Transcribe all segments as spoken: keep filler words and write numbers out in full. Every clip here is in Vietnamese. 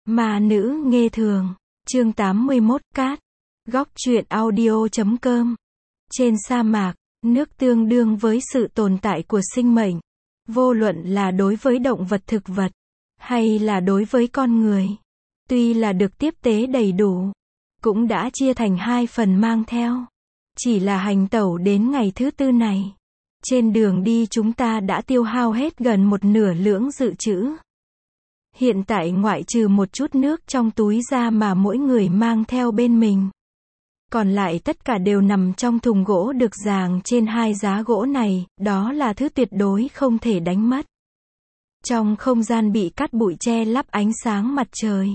Ma nữ nghê thường. Chương tám mươi mốt Cát. Góc truyện audio chấm com. Trên sa mạc, nước tương đương với sự tồn tại của sinh mệnh. Vô luận là đối với động vật thực vật, hay là đối với con người. Tuy là được tiếp tế đầy đủ, cũng đã chia thành hai phần mang theo. Chỉ là hành tẩu đến ngày thứ tư này. Trên đường đi chúng ta đã tiêu hao hết gần một nửa lưỡng dự trữ. Hiện tại ngoại trừ một chút nước trong túi ra mà mỗi người mang theo bên mình. Còn lại tất cả đều nằm trong thùng gỗ được dàng trên hai giá gỗ này, đó là thứ tuyệt đối không thể đánh mất. Trong không gian bị cát bụi che lấp ánh sáng mặt trời.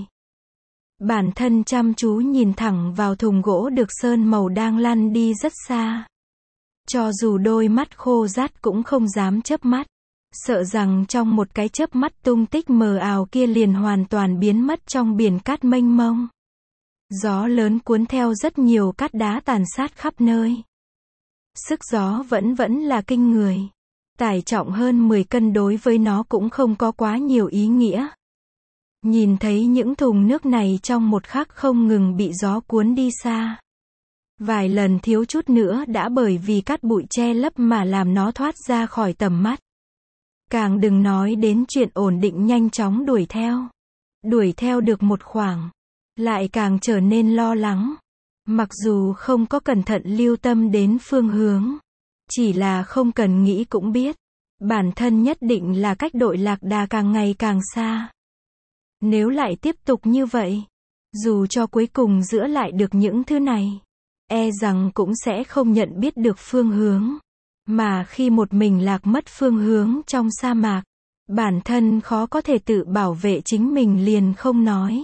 Bản thân chăm chú nhìn thẳng vào thùng gỗ được sơn màu đang lăn đi rất xa. Cho dù đôi mắt khô rát cũng không dám chớp mắt. Sợ rằng trong một cái chớp mắt tung tích mờ ảo kia liền hoàn toàn biến mất trong biển cát mênh mông. Gió lớn cuốn theo rất nhiều cát đá tàn sát khắp nơi. Sức gió vẫn vẫn là kinh người. Tải trọng hơn mười cân đối với nó cũng không có quá nhiều ý nghĩa. Nhìn thấy những thùng nước này trong một khắc không ngừng bị gió cuốn đi xa. Vài lần thiếu chút nữa đã bởi vì cát bụi che lấp mà làm nó thoát ra khỏi tầm mắt. Càng đừng nói đến chuyện ổn định nhanh chóng đuổi theo. Đuổi theo được một khoảng, lại càng trở nên lo lắng. Mặc dù không có cẩn thận lưu tâm đến phương hướng, chỉ là không cần nghĩ cũng biết, bản thân nhất định là cách đội lạc đà càng ngày càng xa. Nếu lại tiếp tục như vậy, dù cho cuối cùng giữ lại được những thứ này, e rằng cũng sẽ không nhận biết được phương hướng. Mà khi một mình lạc mất phương hướng trong sa mạc, bản thân khó có thể tự bảo vệ chính mình liền không nói.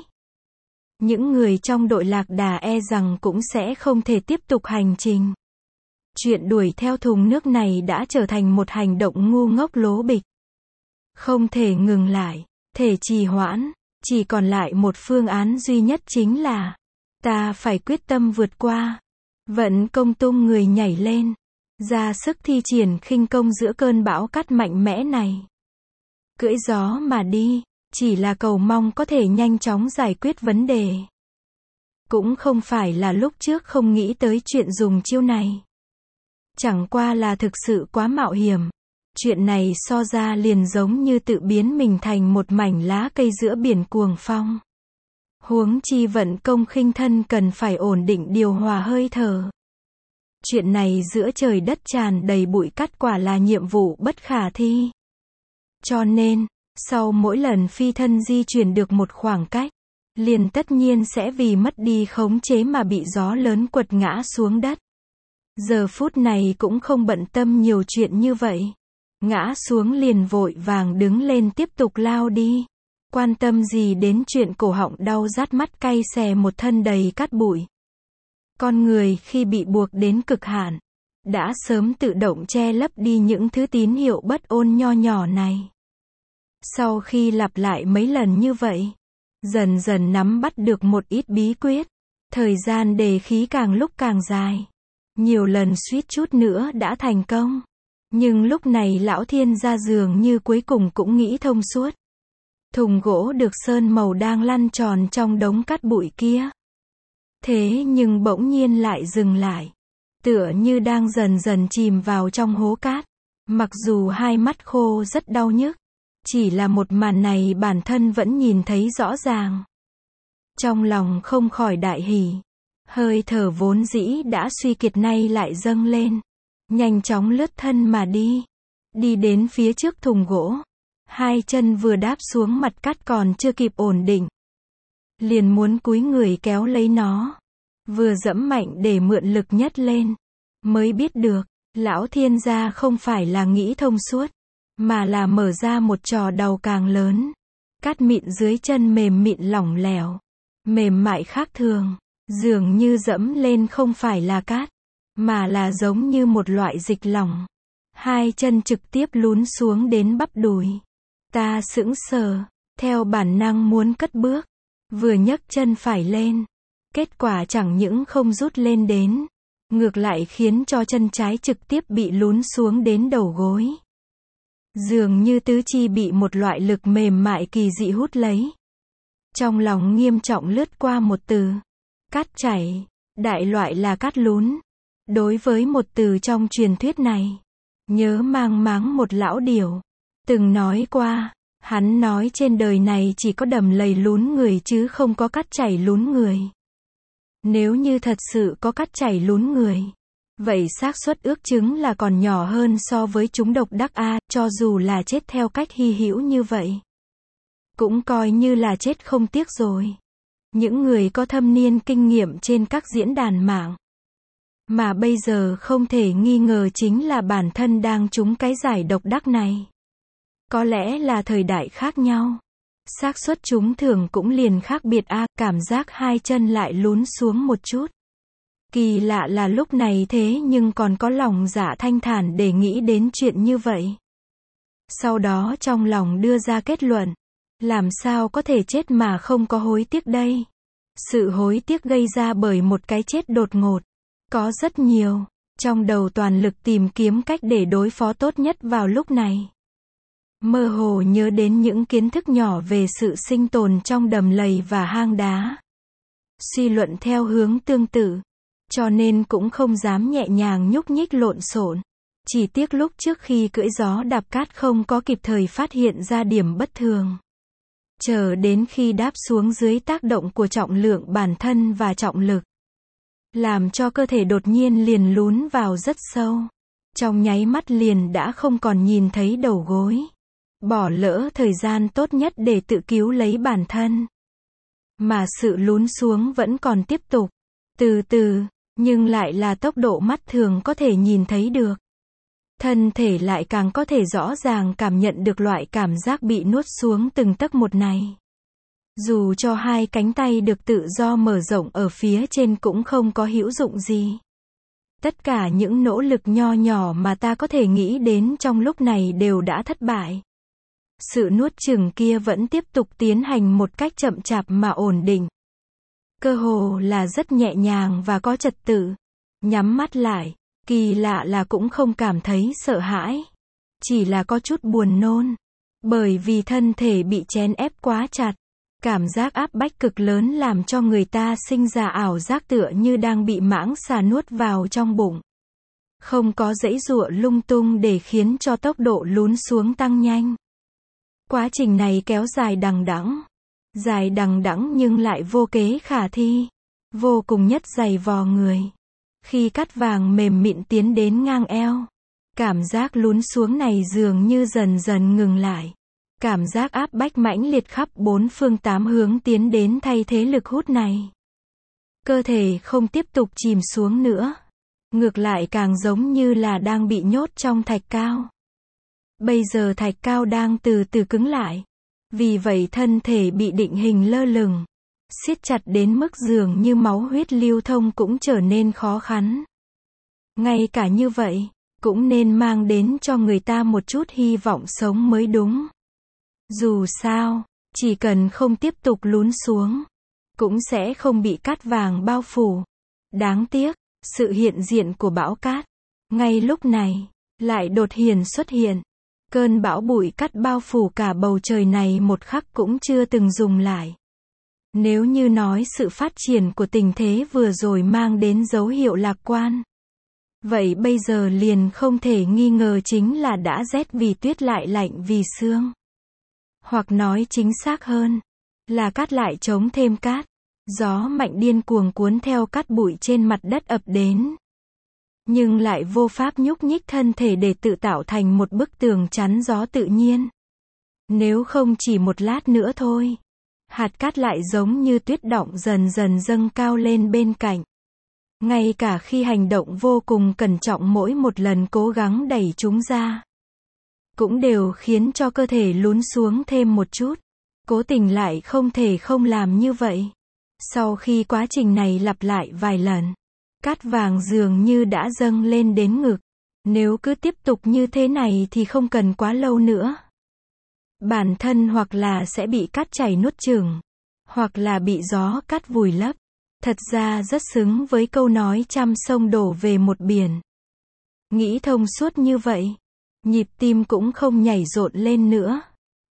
Những người trong đội lạc đà e rằng cũng sẽ không thể tiếp tục hành trình. Chuyện đuổi theo thùng nước này đã trở thành một hành động ngu ngốc lố bịch. Không thể ngừng lại, thể trì hoãn, chỉ còn lại một phương án duy nhất chính là ta phải quyết tâm vượt qua. Vận công tung người nhảy lên, ra sức thi triển khinh công giữa cơn bão cát mạnh mẽ này. Cưỡi gió mà đi, chỉ là cầu mong có thể nhanh chóng giải quyết vấn đề. Cũng không phải là lúc trước không nghĩ tới chuyện dùng chiêu này. Chẳng qua là thực sự quá mạo hiểm. Chuyện này so ra liền giống như tự biến mình thành một mảnh lá cây giữa biển cuồng phong. Huống chi vận công khinh thân cần phải ổn định điều hòa hơi thở. Chuyện này giữa trời đất tràn đầy bụi cát quả là nhiệm vụ bất khả thi. Cho nên, sau mỗi lần phi thân di chuyển được một khoảng cách, liền tất nhiên sẽ vì mất đi khống chế mà bị gió lớn quật ngã xuống đất. Giờ phút này cũng không bận tâm nhiều chuyện như vậy. Ngã xuống liền vội vàng đứng lên tiếp tục lao đi. Quan tâm gì đến chuyện cổ họng đau rát mắt cay xè một thân đầy cát bụi. Con người khi bị buộc đến cực hạn, đã sớm tự động che lấp đi những thứ tín hiệu bất ôn nho nhỏ này. Sau khi lặp lại mấy lần như vậy, dần dần nắm bắt được một ít bí quyết, thời gian đề khí càng lúc càng dài. Nhiều lần suýt chút nữa đã thành công. Nhưng lúc này lão thiên gia dường như cuối cùng cũng nghĩ thông suốt. Thùng gỗ được sơn màu đang lăn tròn trong đống cát bụi kia. Thế nhưng bỗng nhiên lại dừng lại. Tựa như đang dần dần chìm vào trong hố cát. Mặc dù hai mắt khô rất đau nhức. Chỉ là một màn này bản thân vẫn nhìn thấy rõ ràng. Trong lòng không khỏi đại hỉ. Hơi thở vốn dĩ đã suy kiệt nay lại dâng lên. Nhanh chóng lướt thân mà đi. Đi đến phía trước thùng gỗ. Hai chân vừa đáp xuống mặt cát còn chưa kịp ổn định. Liền muốn cúi người kéo lấy nó. Vừa dẫm mạnh để mượn lực nhấc lên. Mới biết được, lão thiên gia không phải là nghĩ thông suốt. Mà là mở ra một trò đầu càng lớn. Cát mịn dưới chân mềm mịn lỏng lẻo. Mềm mại khác thường. Dường như dẫm lên không phải là cát. Mà là giống như một loại dịch lỏng. Hai chân trực tiếp lún xuống đến bắp đùi. Ta sững sờ, theo bản năng muốn cất bước. Vừa nhấc chân phải lên. Kết quả chẳng những không rút lên đến. Ngược lại khiến cho chân trái trực tiếp bị lún xuống đến đầu gối. Dường như tứ chi bị một loại lực mềm mại kỳ dị hút lấy. Trong lòng nghiêm trọng lướt qua một từ. Cát chảy. Đại loại là cát lún. Đối với một từ trong truyền thuyết này, nhớ mang máng một lão điểu từng nói qua, hắn nói trên đời này chỉ có đầm lầy lún người chứ không có cát chảy lún người. Nếu như thật sự có cát chảy lún người, vậy xác suất ước chứng là còn nhỏ hơn so với chúng độc đắc a, cho dù là chết theo cách hy hữu như vậy, cũng coi như là chết không tiếc rồi. Những người có thâm niên kinh nghiệm trên các diễn đàn mạng, mà bây giờ không thể nghi ngờ chính là bản thân đang trúng cái giải độc đắc này. Có lẽ là thời đại khác nhau, xác suất trúng thưởng cũng liền khác biệt a, à, cảm giác hai chân lại lún xuống một chút. Kỳ lạ là lúc này thế nhưng còn có lòng dạ thanh thản để nghĩ đến chuyện như vậy. Sau đó trong lòng đưa ra kết luận, làm sao có thể chết mà không có hối tiếc đây? Sự hối tiếc gây ra bởi một cái chết đột ngột, có rất nhiều, trong đầu toàn lực tìm kiếm cách để đối phó tốt nhất vào lúc này. Mơ hồ nhớ đến những kiến thức nhỏ về sự sinh tồn trong đầm lầy và hang đá. Suy luận theo hướng tương tự, cho nên cũng không dám nhẹ nhàng nhúc nhích lộn xộn. Chỉ tiếc lúc trước khi cưỡi gió đạp cát không có kịp thời phát hiện ra điểm bất thường. Chờ đến khi đáp xuống dưới tác động của trọng lượng bản thân và trọng lực, làm cho cơ thể đột nhiên liền lún vào rất sâu. Trong nháy mắt liền đã không còn nhìn thấy đầu gối. Bỏ lỡ thời gian tốt nhất để tự cứu lấy bản thân. Mà sự lún xuống vẫn còn tiếp tục. Từ từ, nhưng lại là tốc độ mắt thường có thể nhìn thấy được. Thân thể lại càng có thể rõ ràng cảm nhận được loại cảm giác bị nuốt xuống từng tấc một này. Dù cho hai cánh tay được tự do mở rộng ở phía trên cũng không có hữu dụng gì. Tất cả những nỗ lực nho nhỏ mà ta có thể nghĩ đến trong lúc này đều đã thất bại. Sự nuốt chửng kia vẫn tiếp tục tiến hành một cách chậm chạp mà ổn định. Cơ hồ là rất nhẹ nhàng và có trật tự. Nhắm mắt lại, kỳ lạ là cũng không cảm thấy sợ hãi. Chỉ là có chút buồn nôn. Bởi vì thân thể bị chèn ép quá chặt. Cảm giác áp bách cực lớn làm cho người ta sinh ra ảo giác tựa như đang bị mãng xà nuốt vào trong bụng. Không có giãy giụa lung tung để khiến cho tốc độ lún xuống tăng nhanh. Quá trình này kéo dài đằng đẵng. Dài đằng đẵng nhưng lại vô kế khả thi. Vô cùng nhất dày vò người. Khi cát vàng mềm mịn tiến đến ngang eo, cảm giác lún xuống này dường như dần dần ngừng lại. Cảm giác áp bách mãnh liệt khắp bốn phương tám hướng tiến đến thay thế lực hút này. Cơ thể không tiếp tục chìm xuống nữa. Ngược lại càng giống như là đang bị nhốt trong thạch cao. Bây giờ thạch cao đang từ từ cứng lại. Vì vậy thân thể bị định hình lơ lửng. Siết chặt đến mức dường như máu huyết lưu thông cũng trở nên khó khăn. Ngay cả như vậy, cũng nên mang đến cho người ta một chút hy vọng sống mới đúng. Dù sao, chỉ cần không tiếp tục lún xuống, cũng sẽ không bị cát vàng bao phủ. Đáng tiếc, sự hiện diện của bão cát, ngay lúc này, lại đột hiền xuất hiện. Cơn bão bụi cát bao phủ cả bầu trời này một khắc cũng chưa từng dùng lại. Nếu như nói sự phát triển của tình thế vừa rồi mang đến dấu hiệu lạc quan, vậy bây giờ liền không thể nghi ngờ chính là đã rét vì tuyết lại lạnh vì sương. Hoặc nói chính xác hơn, là cát lại chống thêm cát. Gió mạnh điên cuồng cuốn theo cát bụi trên mặt đất ập đến. Nhưng lại vô pháp nhúc nhích thân thể để tự tạo thành một bức tường chắn gió tự nhiên. Nếu không chỉ một lát nữa thôi, hạt cát lại giống như tuyết đọng dần dần dâng cao lên bên cạnh. Ngay cả khi hành động vô cùng cẩn trọng mỗi một lần cố gắng đẩy chúng ra, cũng đều khiến cho cơ thể lún xuống thêm một chút. Cố tình lại không thể không làm như vậy. Sau khi quá trình này lặp lại vài lần, cát vàng dường như đã dâng lên đến ngực. Nếu cứ tiếp tục như thế này thì không cần quá lâu nữa. Bản thân hoặc là sẽ bị cát chảy nuốt chửng, hoặc là bị gió cát vùi lấp. Thật ra rất xứng với câu nói trăm sông đổ về một biển. Nghĩ thông suốt như vậy, nhịp tim cũng không nhảy rộn lên nữa.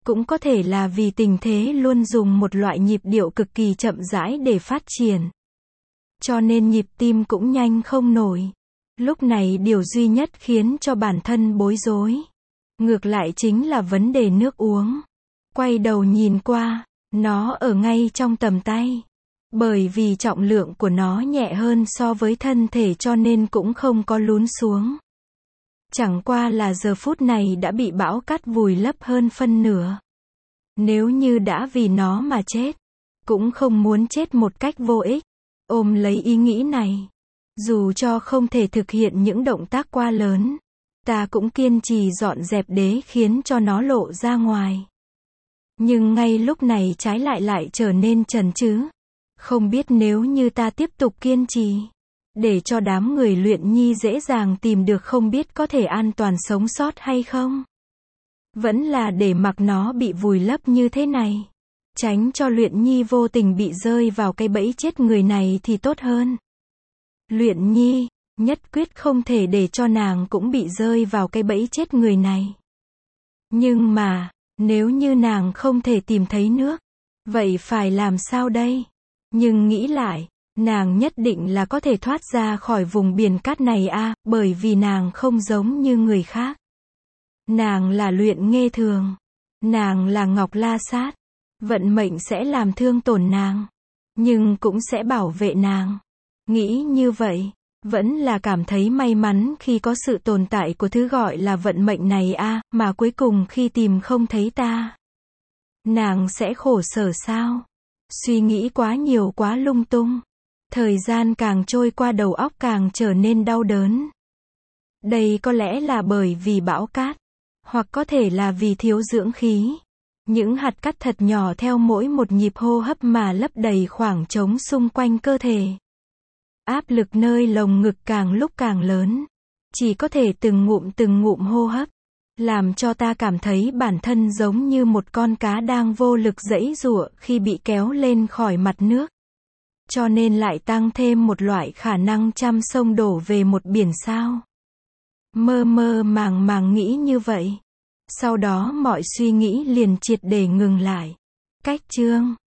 Cũng có thể là vì tình thế luôn dùng một loại nhịp điệu cực kỳ chậm rãi để phát triển. Cho nên nhịp tim cũng nhanh không nổi. Lúc này điều duy nhất khiến cho bản thân bối rối. Ngược lại chính là vấn đề nước uống. Quay đầu nhìn qua, nó ở ngay trong tầm tay. Bởi vì trọng lượng của nó nhẹ hơn so với thân thể cho nên cũng không có lún xuống. Chẳng qua là giờ phút này đã bị bão cát vùi lấp hơn phân nửa. Nếu như đã vì nó mà chết, cũng không muốn chết một cách vô ích. Ôm lấy ý nghĩ này, dù cho không thể thực hiện những động tác quá lớn, ta cũng kiên trì dọn dẹp đế khiến cho nó lộ ra ngoài. Nhưng ngay lúc này trái lại lại trở nên chần chừ. Không biết nếu như ta tiếp tục kiên trì, để cho đám người luyện nhi dễ dàng tìm được không biết có thể an toàn sống sót hay không. Vẫn là để mặc nó bị vùi lấp như thế này. Tránh cho luyện nhi vô tình bị rơi vào cái bẫy chết người này thì tốt hơn. Luyện nhi, nhất quyết không thể để cho nàng cũng bị rơi vào cái bẫy chết người này. Nhưng mà, nếu như nàng không thể tìm thấy nước, vậy phải làm sao đây? Nhưng nghĩ lại, nàng nhất định là có thể thoát ra khỏi vùng biển cát này a, à, bởi vì nàng không giống như người khác. Nàng là Luyện Nghê Thường. Nàng là Ngọc La Sát. Vận mệnh sẽ làm thương tổn nàng, nhưng cũng sẽ bảo vệ nàng. Nghĩ như vậy, vẫn là cảm thấy may mắn khi có sự tồn tại của thứ gọi là vận mệnh này a, à, mà cuối cùng khi tìm không thấy ta, nàng sẽ khổ sở sao? Suy nghĩ quá nhiều quá lung tung. Thời gian càng trôi qua đầu óc càng trở nên đau đớn. Đây có lẽ là bởi vì bão cát, hoặc có thể là vì thiếu dưỡng khí. Những hạt cát thật nhỏ theo mỗi một nhịp hô hấp mà lấp đầy khoảng trống xung quanh cơ thể. Áp lực nơi lồng ngực càng lúc càng lớn. Chỉ có thể từng ngụm từng ngụm hô hấp. Làm cho ta cảm thấy bản thân giống như một con cá đang vô lực giãy giụa khi bị kéo lên khỏi mặt nước. Cho nên lại tăng thêm một loại khả năng trăm sông đổ về một biển sao. Mơ mơ màng màng nghĩ như vậy. Sau đó mọi suy nghĩ liền triệt để ngừng lại. Cách chương